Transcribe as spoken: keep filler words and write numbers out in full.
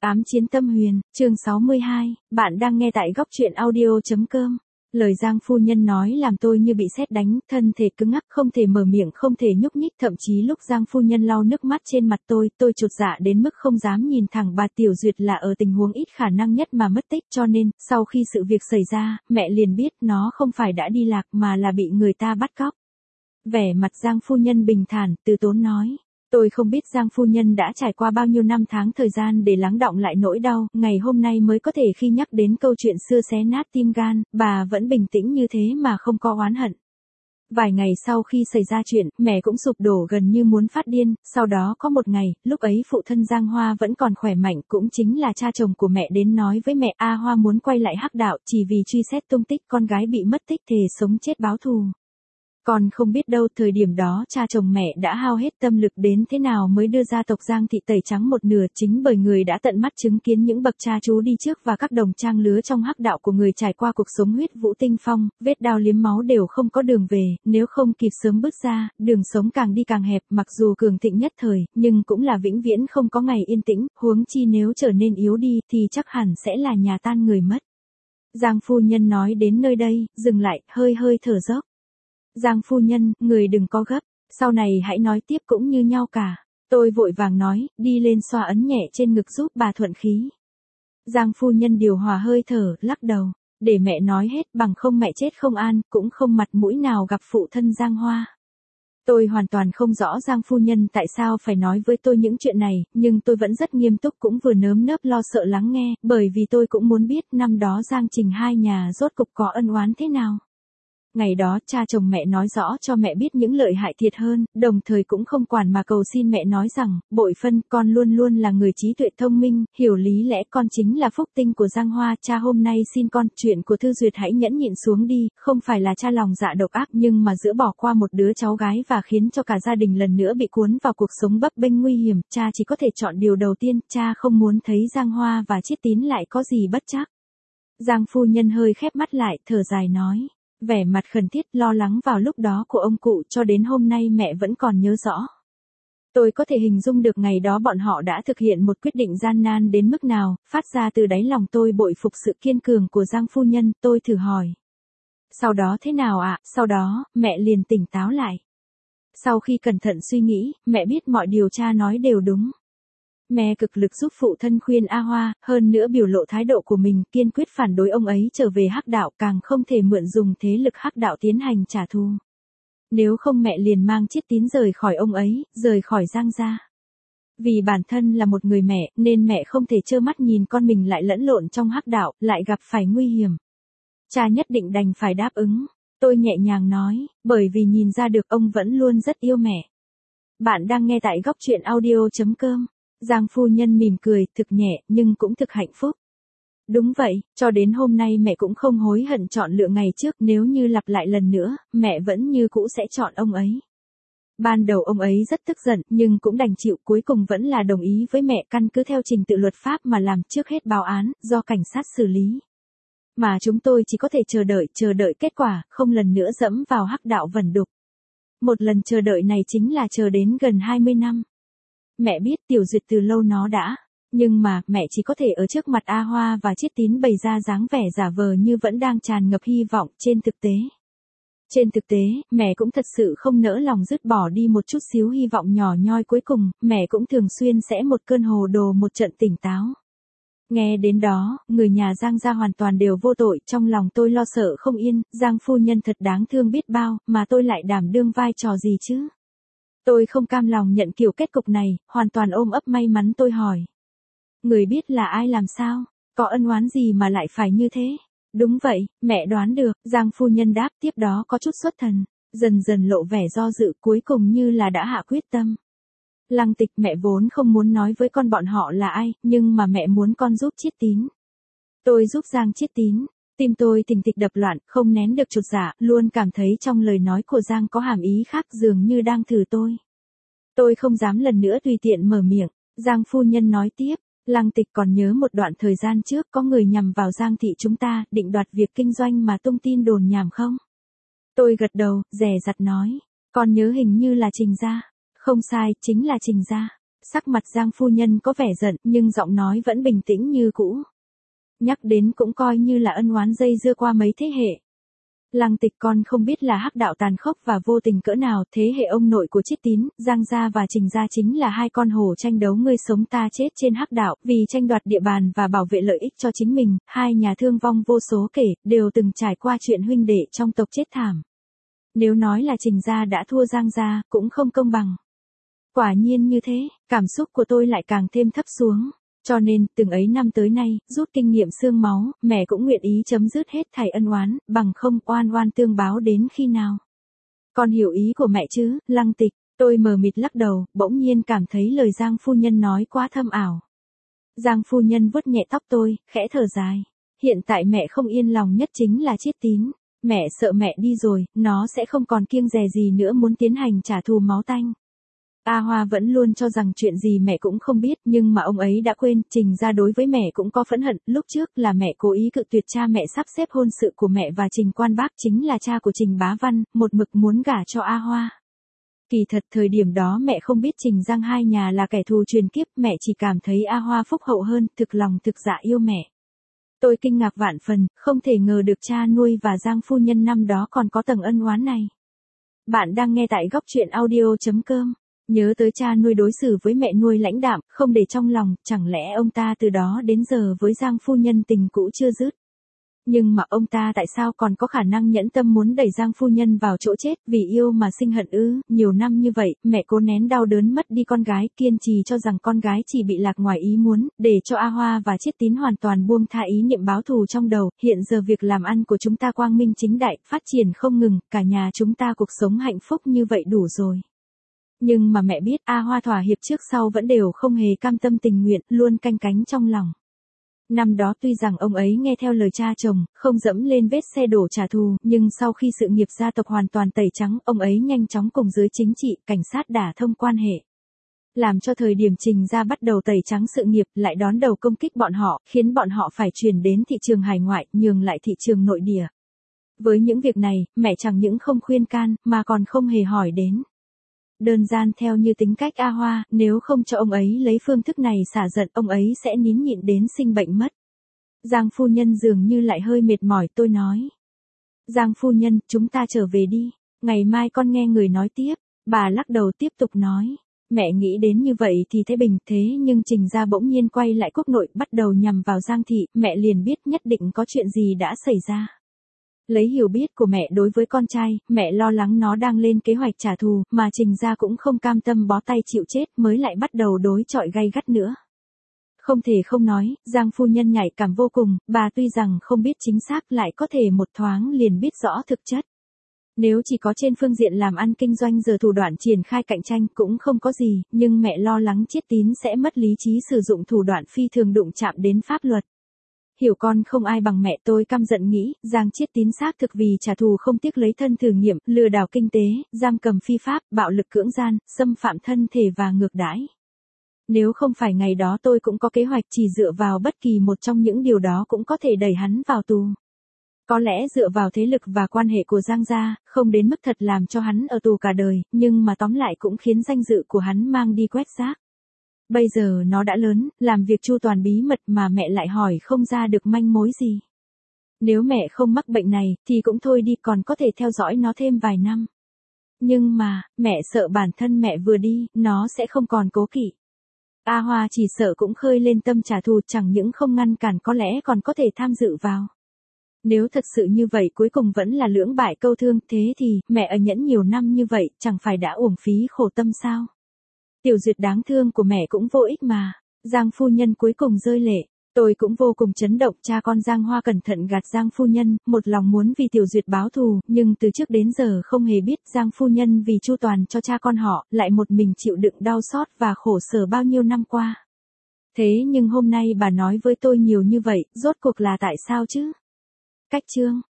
Ám chiến tâm huyền, chương sáu mươi hai, bạn đang nghe tại góc truyện audio.com. Lời Giang phu nhân nói làm tôi như bị sét đánh, thân thể cứng ngắc không thể mở miệng không thể nhúc nhích, thậm chí lúc Giang phu nhân lau nước mắt trên mặt tôi, tôi chột dạ đến mức không dám nhìn thẳng bà Tiểu Duyệt là ở tình huống ít khả năng nhất mà mất tích, cho nên, sau khi sự việc xảy ra, mẹ liền biết nó không phải đã đi lạc mà là bị người ta bắt cóc. Vẻ mặt Giang phu nhân bình thản, từ tốn nói. Tôi không biết Giang phu nhân đã trải qua bao nhiêu năm tháng thời gian để lắng đọng lại nỗi đau, ngày hôm nay mới có thể khi nhắc đến câu chuyện xưa xé nát tim gan, bà vẫn bình tĩnh như thế mà không có oán hận. Vài ngày sau khi xảy ra chuyện, mẹ cũng sụp đổ gần như muốn phát điên, sau đó có một ngày, lúc ấy phụ thân Giang Hoa vẫn còn khỏe mạnh, cũng chính là cha chồng của mẹ đến nói với mẹ A Hoa muốn quay lại hắc đạo chỉ vì truy xét tung tích con gái bị mất tích thề sống chết báo thù. Còn không biết đâu, thời điểm đó cha chồng mẹ đã hao hết tâm lực đến thế nào mới đưa gia tộc Giang thị tẩy trắng một nửa, chính bởi người đã tận mắt chứng kiến những bậc cha chú đi trước và các đồng trang lứa trong hắc đạo của người trải qua cuộc sống huyết vũ tinh phong, vết đao liếm máu đều không có đường về, nếu không kịp sớm bước ra, đường sống càng đi càng hẹp, mặc dù cường thịnh nhất thời, nhưng cũng là vĩnh viễn không có ngày yên tĩnh, huống chi nếu trở nên yếu đi thì chắc hẳn sẽ là nhà tan người mất. Giang phu nhân nói đến nơi đây, dừng lại, hơi hơi thở dốc. Giang phu nhân, người đừng có gấp, sau này hãy nói tiếp cũng như nhau cả. Tôi vội vàng nói, đi lên xoa ấn nhẹ trên ngực giúp bà thuận khí. Giang phu nhân điều hòa hơi thở, lắc đầu, để mẹ nói hết, bằng không mẹ chết không an, cũng không mặt mũi nào gặp phụ thân Giang Hoa. Tôi hoàn toàn không rõ Giang phu nhân tại sao phải nói với tôi những chuyện này, nhưng tôi vẫn rất nghiêm túc cũng vừa nơm nớp lo sợ lắng nghe, bởi vì tôi cũng muốn biết năm đó Giang Trình hai nhà rốt cục có ân oán thế nào. Ngày đó cha chồng mẹ nói rõ cho mẹ biết những lợi hại thiệt hơn, đồng thời cũng không quản mà cầu xin mẹ nói rằng, bội phân, con luôn luôn là người trí tuệ thông minh, hiểu lý lẽ, con chính là phúc tinh của Giang Hoa, cha hôm nay xin con, chuyện của Thư Duyệt hãy nhẫn nhịn xuống đi, không phải là cha lòng dạ độc ác nhưng mà giữa bỏ qua một đứa cháu gái và khiến cho cả gia đình lần nữa bị cuốn vào cuộc sống bấp bênh nguy hiểm, cha chỉ có thể chọn điều đầu tiên, cha không muốn thấy Giang Hoa và Chiết Tín lại có gì bất trắc. Giang phu nhân hơi khép mắt lại, thở dài nói. Vẻ mặt khẩn thiết lo lắng vào lúc đó của ông cụ cho đến hôm nay mẹ vẫn còn nhớ rõ. Tôi có thể hình dung được ngày đó bọn họ đã thực hiện một quyết định gian nan đến mức nào, phát ra từ đáy lòng tôi bội phục sự kiên cường của Giang phu nhân, tôi thử hỏi. Sau đó thế nào ạ? À? Sau đó, mẹ liền tỉnh táo lại. Sau khi cẩn thận suy nghĩ, mẹ biết mọi điều cha nói đều đúng. Mẹ cực lực giúp phụ thân khuyên A Hoa, hơn nữa biểu lộ thái độ của mình, kiên quyết phản đối ông ấy trở về hắc đạo, càng không thể mượn dùng thế lực hắc đạo tiến hành trả thù. Nếu không mẹ liền mang Chiết Tín rời khỏi ông ấy, rời khỏi Giang gia. Vì bản thân là một người mẹ, nên mẹ không thể trơ mắt nhìn con mình lại lẫn lộn trong hắc đạo, lại gặp phải nguy hiểm. Cha nhất định đành phải đáp ứng. Tôi nhẹ nhàng nói, bởi vì nhìn ra được ông vẫn luôn rất yêu mẹ. Bạn đang nghe tại góc truyện audio.com. Giang phu nhân mỉm cười, thực nhẹ, nhưng cũng thực hạnh phúc. Đúng vậy, cho đến hôm nay mẹ cũng không hối hận chọn lựa ngày trước, nếu như lặp lại lần nữa, mẹ vẫn như cũ sẽ chọn ông ấy. Ban đầu ông ấy rất tức giận, nhưng cũng đành chịu, cuối cùng vẫn là đồng ý với mẹ, căn cứ theo trình tự luật pháp mà làm, trước hết báo án, do cảnh sát xử lý. Mà chúng tôi chỉ có thể chờ đợi, chờ đợi kết quả, không lần nữa dẫm vào hắc đạo vẩn đục. Một lần chờ đợi này chính là chờ đến gần hai mươi năm. Mẹ biết Tiểu Duyệt từ lâu nó đã, nhưng mà mẹ chỉ có thể ở trước mặt A Hoa và Chiết Tín bày ra dáng vẻ giả vờ như vẫn đang tràn ngập hy vọng, trên thực tế. Trên thực tế, mẹ cũng thật sự không nỡ lòng dứt bỏ đi một chút xíu hy vọng nhỏ nhoi cuối cùng, mẹ cũng thường xuyên sẽ một cơn hồ đồ một trận tỉnh táo. Nghe đến đó, người nhà Giang gia hoàn toàn đều vô tội, trong lòng tôi lo sợ không yên, Giang phu nhân thật đáng thương biết bao, mà tôi lại đảm đương vai trò gì chứ? Tôi không cam lòng nhận kiểu kết cục này, hoàn toàn ôm ấp may mắn tôi hỏi. Người biết là ai làm sao? Có ân oán gì mà lại phải như thế? Đúng vậy, mẹ đoán được, Giang phu nhân đáp, tiếp đó có chút xuất thần, dần dần lộ vẻ do dự, cuối cùng như là đã hạ quyết tâm. Lăng Tịch, mẹ vốn không muốn nói với con bọn họ là ai, nhưng mà mẹ muốn con giúp Chiết Tín. Tôi giúp Giang Chiết Tín. Tim tôi thình thịch đập loạn, không nén được chột dạ, luôn cảm thấy trong lời nói của Giang có hàm ý khác, dường như đang thử tôi. Tôi không dám lần nữa tùy tiện mở miệng. Giang phu nhân nói tiếp, Lăng Tịch còn nhớ một đoạn thời gian trước có người nhằm vào Giang thị chúng ta, định đoạt việc kinh doanh mà tung tin đồn nhảm không? Tôi gật đầu, dè dặt nói, con nhớ hình như là Trình gia. Không sai, chính là Trình gia. Sắc mặt Giang phu nhân có vẻ giận, nhưng giọng nói vẫn bình tĩnh như cũ. Nhắc đến cũng coi như là ân oán dây dưa qua mấy thế hệ. Lăng Tịch, con không biết là hắc đạo tàn khốc và vô tình cỡ nào, thế hệ ông nội của Chiết Tín, Giang gia và Trình gia chính là hai con hổ tranh đấu ngươi sống ta chết trên hắc đạo, vì tranh đoạt địa bàn và bảo vệ lợi ích cho chính mình, hai nhà thương vong vô số kể, đều từng trải qua chuyện huynh đệ trong tộc chết thảm. Nếu nói là Trình gia đã thua Giang gia, cũng không công bằng. Quả nhiên như thế, cảm xúc của tôi lại càng thêm thấp xuống. Cho nên, từng ấy năm tới nay, rút kinh nghiệm xương máu, mẹ cũng nguyện ý chấm dứt hết thảy ân oán, bằng không oan oan tương báo đến khi nào. Con hiểu ý của mẹ chứ, Lăng Tịch, tôi mờ mịt lắc đầu, bỗng nhiên cảm thấy lời Giang phu nhân nói quá thâm ảo. Giang phu nhân vuốt nhẹ tóc tôi, khẽ thở dài. Hiện tại mẹ không yên lòng nhất chính là Chiết Tín. Mẹ sợ mẹ đi rồi, nó sẽ không còn kiêng dè gì nữa muốn tiến hành trả thù máu tanh. A Hoa vẫn luôn cho rằng chuyện gì mẹ cũng không biết, nhưng mà ông ấy đã quên, Trình gia đối với mẹ cũng có phẫn hận, lúc trước là mẹ cố ý cự tuyệt cha mẹ sắp xếp hôn sự của mẹ và Trình Quan Bác chính là cha của Trình Bá Văn, một mực muốn gả cho A Hoa. Kỳ thật thời điểm đó mẹ không biết Trình Giang hai nhà là kẻ thù truyền kiếp, mẹ chỉ cảm thấy A Hoa phúc hậu hơn, thực lòng thực dạ yêu mẹ. Tôi kinh ngạc vạn phần, không thể ngờ được cha nuôi và Giang phu nhân năm đó còn có tầng ân oán này. Bạn đang nghe tại góc truyện audio chấm com. Nhớ tới cha nuôi đối xử với mẹ nuôi lãnh đạm, không để trong lòng, chẳng lẽ ông ta từ đó đến giờ với Giang phu nhân tình cũ chưa dứt. Nhưng mà ông ta tại sao còn có khả năng nhẫn tâm muốn đẩy Giang phu nhân vào chỗ chết, vì yêu mà sinh hận ư? Nhiều năm như vậy, mẹ cố nén đau đớn mất đi con gái, kiên trì cho rằng con gái chỉ bị lạc ngoài ý muốn, để cho A Hoa và Chiết Tín hoàn toàn buông tha ý niệm báo thù trong đầu. Hiện giờ việc làm ăn của chúng ta quang minh chính đại, phát triển không ngừng, cả nhà chúng ta cuộc sống hạnh phúc như vậy đủ rồi. Nhưng mà mẹ biết A Hoa thỏa hiệp trước sau vẫn đều không hề cam tâm tình nguyện, luôn canh cánh trong lòng. Năm đó tuy rằng ông ấy nghe theo lời cha chồng, không dẫm lên vết xe đổ trả thù, nhưng sau khi sự nghiệp gia tộc hoàn toàn tẩy trắng, ông ấy nhanh chóng cùng giới chính trị, cảnh sát đả thông quan hệ. Làm cho thời điểm Trình gia bắt đầu tẩy trắng sự nghiệp, lại đón đầu công kích bọn họ, khiến bọn họ phải chuyển đến thị trường hải ngoại, nhường lại thị trường nội địa. Với những việc này, mẹ chẳng những không khuyên can, mà còn không hề hỏi đến. Đơn giản theo như tính cách A Hoa, nếu không cho ông ấy lấy phương thức này xả giận, ông ấy sẽ nín nhịn đến sinh bệnh mất. Giang phu nhân dường như lại hơi mệt mỏi, tôi nói. Giang phu nhân, chúng ta trở về đi, ngày mai con nghe người nói tiếp. Bà lắc đầu tiếp tục nói. Mẹ nghĩ đến như vậy thì thấy bình, thế nhưng Trình gia bỗng nhiên quay lại quốc nội, bắt đầu nhằm vào Giang thị, mẹ liền biết nhất định có chuyện gì đã xảy ra. Lấy hiểu biết của mẹ đối với con trai, mẹ lo lắng nó đang lên kế hoạch trả thù, mà Trình gia cũng không cam tâm bó tay chịu chết, mới lại bắt đầu đối chọi gay gắt nữa. Không thể không nói, Giang phu nhân nhạy cảm vô cùng, bà tuy rằng không biết chính xác lại có thể một thoáng liền biết rõ thực chất. Nếu chỉ có trên phương diện làm ăn kinh doanh giờ thủ đoạn triển khai cạnh tranh cũng không có gì, nhưng mẹ lo lắng Chiết Tín sẽ mất lý trí sử dụng thủ đoạn phi thường đụng chạm đến pháp luật. Hiểu con không ai bằng mẹ, tôi căm giận nghĩ, Giang Chiết Tín xác thực vì trả thù không tiếc lấy thân thử nghiệm, lừa đảo kinh tế, giam cầm phi pháp, bạo lực cưỡng gian, xâm phạm thân thể và ngược đãi. Nếu không phải ngày đó tôi cũng có kế hoạch, chỉ dựa vào bất kỳ một trong những điều đó cũng có thể đẩy hắn vào tù. Có lẽ dựa vào thế lực và quan hệ của Giang gia, không đến mức thật làm cho hắn ở tù cả đời, nhưng mà tóm lại cũng khiến danh dự của hắn mang đi quét rác. Bây giờ nó đã lớn, làm việc chu toàn bí mật mà mẹ lại hỏi không ra được manh mối gì. Nếu mẹ không mắc bệnh này, thì cũng thôi đi, còn có thể theo dõi nó thêm vài năm. Nhưng mà, mẹ sợ bản thân mẹ vừa đi, nó sẽ không còn cố kỵ. A Hoa chỉ sợ cũng khơi lên tâm trả thù, chẳng những không ngăn cản có lẽ còn có thể tham dự vào. Nếu thật sự như vậy cuối cùng vẫn là lưỡng bại câu thương, thế thì, mẹ ở nhẫn nhiều năm như vậy, chẳng phải đã uổng phí khổ tâm sao? Tiểu Duyệt đáng thương của mẹ cũng vô ích mà. Giang phu nhân cuối cùng rơi lệ. Tôi cũng vô cùng chấn động, cha con Giang Hoa cẩn thận gạt Giang phu nhân, một lòng muốn vì Tiểu Duyệt báo thù, nhưng từ trước đến giờ không hề biết Giang phu nhân vì chu toàn cho cha con họ, lại một mình chịu đựng đau xót và khổ sở bao nhiêu năm qua. Thế nhưng hôm nay bà nói với tôi nhiều như vậy, rốt cuộc là tại sao chứ? Cách chương